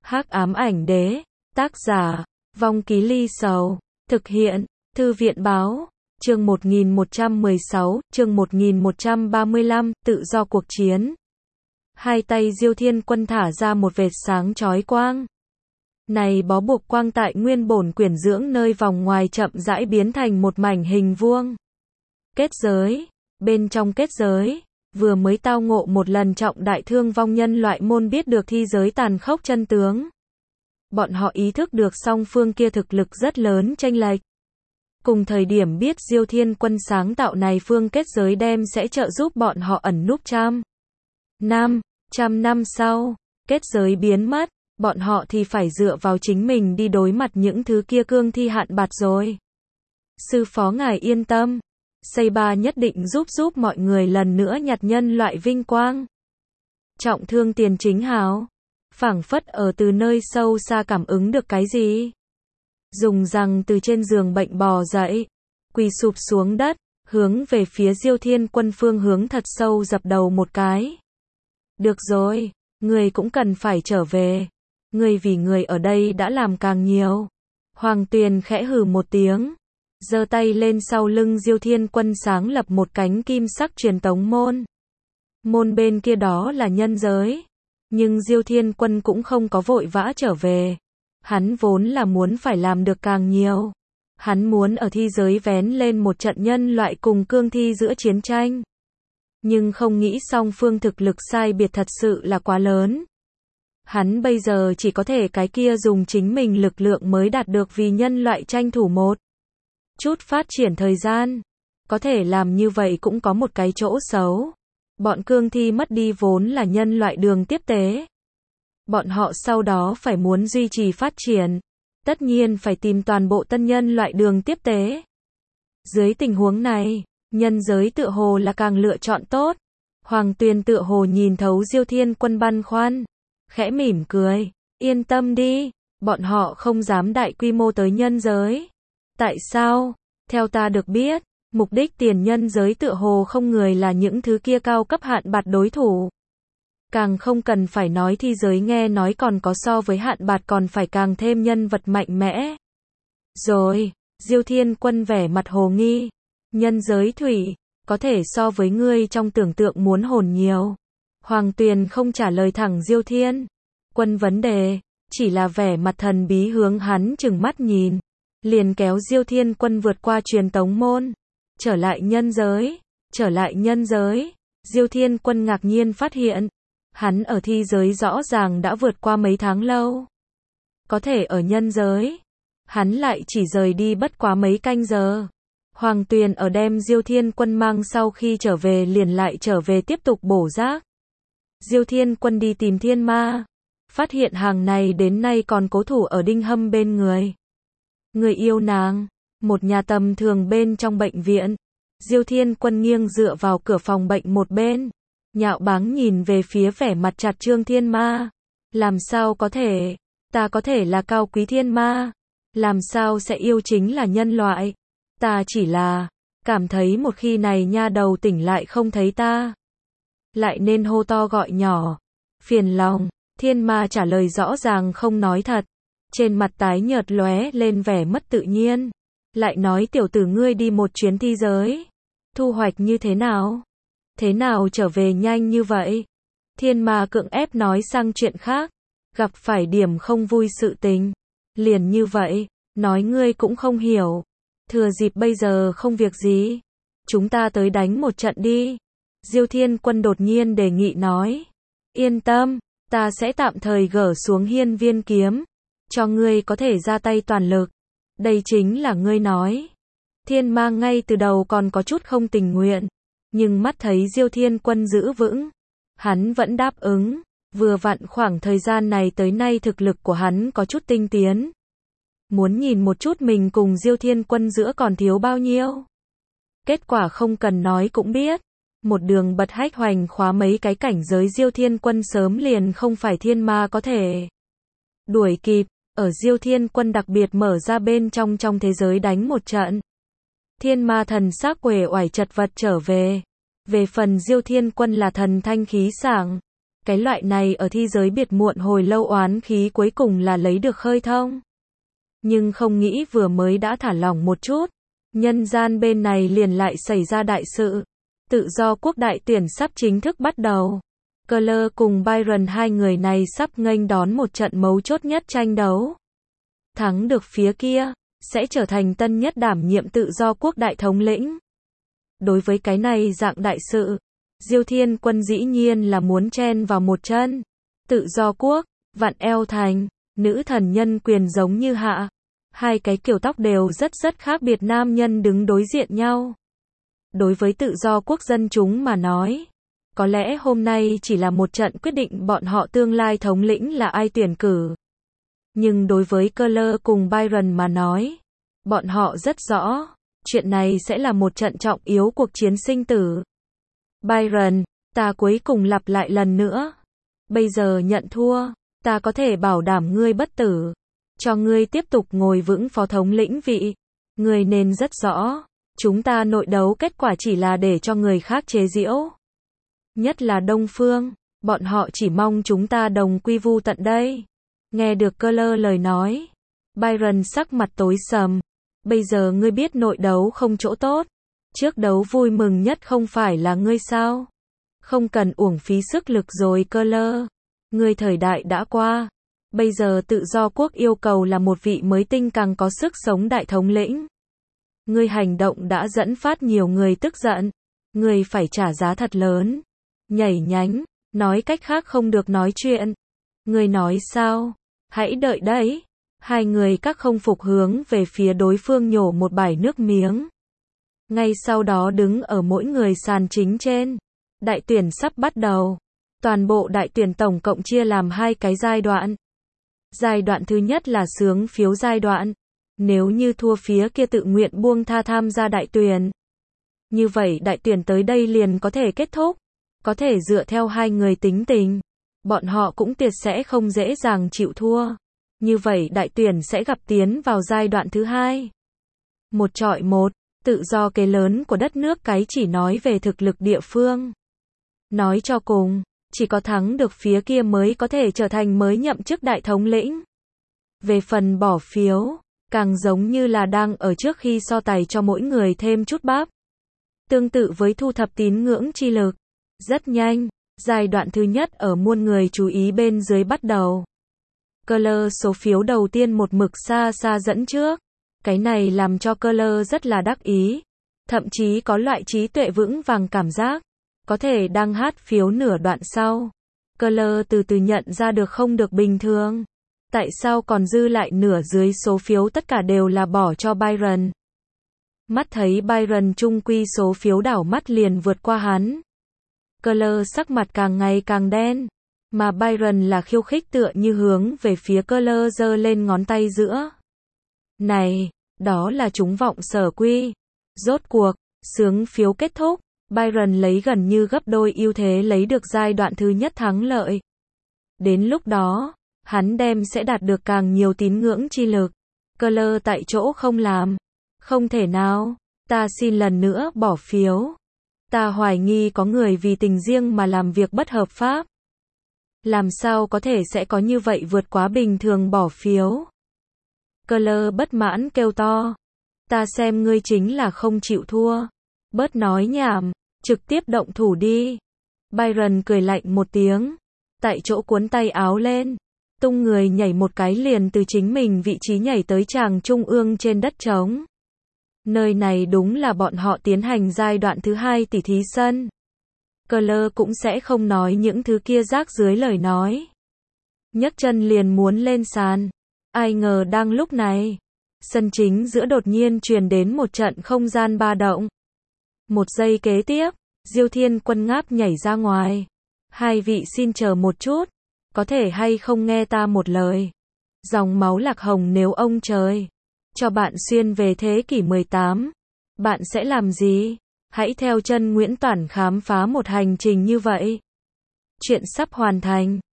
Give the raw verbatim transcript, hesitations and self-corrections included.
Hắc ám ảnh đế, tác giả, Vong Ký Ly Sầu, thực hiện, Thư viện báo, chương một nghìn một trăm mười sáu, chương một nghìn một trăm ba mươi lăm, tự do cuộc chiến. Hai tay Diêu Thiên Quân thả ra một vệt sáng chói quang. Này bó buộc quang tại nguyên bổn quyển dưỡng nơi vòng ngoài chậm rãi biến thành một mảnh hình vuông. Kết giới, bên trong kết giới, vừa mới tao ngộ một lần trọng đại thương vong nhân loại môn biết được thi giới tàn khốc chân tướng. Bọn họ ý thức được song phương kia thực lực rất lớn chênh lệch. Cùng thời điểm biết Diêu Thiên Quân sáng tạo này phương kết giới đem sẽ trợ giúp bọn họ ẩn núp trăm năm, trăm năm sau, kết giới biến mất, bọn họ thì phải dựa vào chính mình đi đối mặt những thứ kia cương thi hạn bạt rồi. Sư phó ngài yên tâm, Xây Ba nhất định giúp giúp mọi người lần nữa nhặt nhân loại vinh quang. Trọng thương Tiền Chính Hào, phảng phất ở từ nơi sâu xa cảm ứng được cái gì. Dùng rằng từ trên giường bệnh bò dậy, quỳ sụp xuống đất, hướng về phía Diêu Thiên Quân phương hướng thật sâu dập đầu một cái. Được rồi, người cũng cần phải trở về. Người vì người ở đây đã làm càng nhiều. Hoàng Tuyền khẽ hừ một tiếng, giơ tay lên sau lưng Diêu Thiên Quân sáng lập một cánh kim sắc truyền tống môn. Môn bên kia đó là nhân giới. Nhưng Diêu Thiên Quân cũng không có vội vã trở về. Hắn vốn là muốn phải làm được càng nhiều. Hắn muốn ở thi giới vén lên một trận nhân loại cùng cương thi giữa chiến tranh. Nhưng không nghĩ song phương thực lực sai biệt thật sự là quá lớn. Hắn bây giờ chỉ có thể cái kia dùng chính mình lực lượng mới đạt được vì nhân loại tranh thủ một chút phát triển thời gian. Có thể làm như vậy cũng có một cái chỗ xấu. Bọn cương thi mất đi vốn là nhân loại đường tiếp tế. Bọn họ sau đó phải muốn duy trì phát triển. Tất nhiên phải tìm toàn bộ tân nhân loại đường tiếp tế. Dưới tình huống này, nhân giới tựa hồ là càng lựa chọn tốt. Hoàng Tuyền tựa hồ nhìn thấu Diêu Thiên Quân băn khoăn. Khẽ mỉm cười, yên tâm đi, bọn họ không dám đại quy mô tới nhân giới. Tại sao? Theo ta được biết, mục đích tiền nhân giới tựa hồ không người là những thứ kia cao cấp hạn bạt đối thủ. Càng không cần phải nói thi giới nghe nói còn có so với hạn bạt còn phải càng thêm nhân vật mạnh mẽ. Rồi, Diêu Thiên Quân vẻ mặt hồ nghi. Nhân giới thủy, có thể so với ngươi trong tưởng tượng muốn hồn nhiều. Hoàng Tuyền không trả lời thẳng Diêu Thiên Quân vấn đề, chỉ là vẻ mặt thần bí hướng hắn chừng mắt nhìn. Liền kéo Diêu Thiên Quân vượt qua truyền tống môn. Trở lại nhân giới, trở lại nhân giới. Diêu Thiên Quân ngạc nhiên phát hiện. Hắn ở thi giới rõ ràng đã vượt qua mấy tháng lâu. Có thể ở nhân giới, hắn lại chỉ rời đi bất quá mấy canh giờ. Hoàng Tuyền ở đem Diêu Thiên Quân mang sau khi trở về liền lại trở về tiếp tục bổ rác. Diêu Thiên Quân đi tìm Thiên Ma. Phát hiện hàng này đến nay còn cố thủ ở Đinh Hâm bên người. Người yêu nàng, một nhà tầm thường bên trong bệnh viện. Diêu Thiên Quân nghiêng dựa vào cửa phòng bệnh một bên. Nhạo báng nhìn về phía vẻ mặt chặt Trương Thiên Ma. Làm sao có thể, ta có thể là cao quý thiên ma. Làm sao sẽ yêu chính là nhân loại. Ta chỉ là, cảm thấy một khi này nha đầu tỉnh lại không thấy ta. Lại nên hô to gọi nhỏ. Phiền lòng, Thiên Ma trả lời rõ ràng không nói thật. Trên mặt tái nhợt lóe lên vẻ mất tự nhiên. Lại nói tiểu tử ngươi đi một chuyến thi giới. Thu hoạch như thế nào? Thế nào trở về nhanh như vậy? Thiên Ma cưỡng ép nói sang chuyện khác. Gặp phải điểm không vui sự tình. Liền như vậy, nói ngươi cũng không hiểu. Thừa dịp bây giờ không việc gì. Chúng ta tới đánh một trận đi. Diêu Thiên Quân đột nhiên đề nghị nói. Yên tâm, ta sẽ tạm thời gỡ xuống hiên viên kiếm. Cho ngươi có thể ra tay toàn lực. Đây chính là ngươi nói. Thiên Ma ngay từ đầu còn có chút không tình nguyện. Nhưng mắt thấy Diêu Thiên Quân giữ vững. Hắn vẫn đáp ứng. Vừa vặn khoảng thời gian này tới nay thực lực của hắn có chút tinh tiến. Muốn nhìn một chút mình cùng Diêu Thiên Quân giữa còn thiếu bao nhiêu. Kết quả không cần nói cũng biết. Một đường bật hách hoành khóa mấy cái cảnh giới Diêu Thiên Quân sớm liền không phải Thiên Ma có thể đuổi kịp. Ở Diêu Thiên Quân đặc biệt mở ra bên trong trong thế giới đánh một trận. Thiên Ma thần sắc uể oải chật vật trở về. Về phần Diêu Thiên Quân là thần thanh khí sảng. Cái loại này ở thi giới biệt muộn hồi lâu oán khí cuối cùng là lấy được khơi thông. Nhưng không nghĩ vừa mới đã thả lỏng một chút, nhân gian bên này liền lại xảy ra đại sự. Tự do quốc đại tuyển sắp chính thức bắt đầu. Keller cùng Byron hai người này sắp nghênh đón một trận mấu chốt nhất tranh đấu. Thắng được phía kia, sẽ trở thành tân nhất đảm nhiệm tự do quốc đại thống lĩnh. Đối với cái này dạng đại sự, Diêu Thiên Quân dĩ nhiên là muốn chen vào một chân. Tự do quốc, vạn eo thành, nữ thần nhân quyền giống như hạ. Hai cái kiểu tóc đều rất rất khác biệt nam nhân đứng đối diện nhau. Đối với tự do quốc dân chúng mà nói, có lẽ hôm nay chỉ là một trận quyết định bọn họ tương lai thống lĩnh là ai tuyển cử. Nhưng đối với Keller cùng Byron mà nói, bọn họ rất rõ, chuyện này sẽ là một trận trọng yếu cuộc chiến sinh tử. Byron, ta cuối cùng lặp lại lần nữa. Bây giờ nhận thua, ta có thể bảo đảm ngươi bất tử. Cho ngươi tiếp tục ngồi vững phó thống lĩnh vị. Ngươi nên rất rõ, chúng ta nội đấu kết quả chỉ là để cho người khác chế giễu. Nhất là Đông Phương, bọn họ chỉ mong chúng ta đồng quy vu tận đây. Nghe được Keller lời nói, Byron sắc mặt tối sầm. Bây giờ ngươi biết nội đấu không chỗ tốt. Trước đấu vui mừng nhất không phải là ngươi sao? Không cần uổng phí sức lực rồi Keller. Ngươi thời đại đã qua. Bây giờ tự do quốc yêu cầu là một vị mới tinh càng có sức sống đại thống lĩnh. Ngươi hành động đã dẫn phát nhiều người tức giận. Ngươi phải trả giá thật lớn. Nhảy nhánh, nói cách khác không được nói chuyện. Ngươi nói sao? Hãy đợi đấy. Hai người các không phục hướng về phía đối phương nhổ một bãi nước miếng. Ngay sau đó đứng ở mỗi người sàn chính trên. Đại tuyển sắp bắt đầu. Toàn bộ đại tuyển tổng cộng chia làm hai cái giai đoạn. Giai đoạn thứ nhất là xướng phiếu giai đoạn. Nếu như thua phía kia tự nguyện buông tha tham gia đại tuyển. Như vậy đại tuyển tới đây liền có thể kết thúc. Có thể dựa theo hai người tính tình. Bọn họ cũng tuyệt sẽ không dễ dàng chịu thua. Như vậy đại tuyển sẽ gặp tiến vào giai đoạn thứ hai. Một chọi một, tự do kế lớn của đất nước cái chỉ nói về thực lực địa phương. Nói cho cùng, chỉ có thắng được phía kia mới có thể trở thành mới nhậm chức đại thống lĩnh. Về phần bỏ phiếu, càng giống như là đang ở trước khi so tài cho mỗi người thêm chút bắp. Tương tự với thu thập tín ngưỡng chi lực. Rất nhanh, giai đoạn thứ nhất ở muôn người chú ý bên dưới bắt đầu. Keller số phiếu đầu tiên một mực xa xa dẫn trước. Cái này làm cho Keller rất là đắc ý. Thậm chí có loại trí tuệ vững vàng cảm giác. Có thể đang hát phiếu nửa đoạn sau. Keller từ từ nhận ra được không được bình thường. Tại sao còn dư lại nửa dưới số phiếu tất cả đều là bỏ cho Byron. Mắt thấy Byron trung quy số phiếu đảo mắt liền vượt qua hắn. Keller sắc mặt càng ngày càng đen. Mà Byron là khiêu khích tựa như hướng về phía Keller giơ lên ngón tay giữa. Này, đó là chúng vọng sở quy. Rốt cuộc, xướng phiếu kết thúc. Byron lấy gần như gấp đôi ưu thế lấy được giai đoạn thứ nhất thắng lợi. Đến lúc đó, hắn đem sẽ đạt được càng nhiều tín ngưỡng chi lực. Keller tại chỗ không làm. Không thể nào, ta xin lần nữa bỏ phiếu. Ta hoài nghi có người vì tình riêng mà làm việc bất hợp pháp. Làm sao có thể sẽ có như vậy vượt quá bình thường bỏ phiếu. Keller bất mãn kêu to. Ta xem ngươi chính là không chịu thua. Bớt nói nhảm, trực tiếp động thủ đi. Byron cười lạnh một tiếng. Tại chỗ cuốn tay áo lên. Tung người nhảy một cái liền từ chính mình vị trí nhảy tới tràng trung ương trên đất trống. Nơi này đúng là bọn họ tiến hành giai đoạn thứ hai tỉ thí sân. Keller cũng sẽ không nói những thứ kia rác dưới lời nói. Nhấc chân liền muốn lên sàn. Ai ngờ đang lúc này, sân chính giữa đột nhiên truyền đến một trận không gian ba động. Một giây kế tiếp, Diêu Thiên Quân ngáp nhảy ra ngoài. Hai vị xin chờ một chút, có thể hay không nghe ta một lời. Dòng máu lạc hồng nếu ông trời cho bạn xuyên về thế kỷ mười tám, bạn sẽ làm gì? Hãy theo chân Nguyễn Toản khám phá một hành trình như vậy. Chuyện sắp hoàn thành.